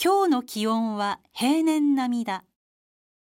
今日の気温は平年並みだ。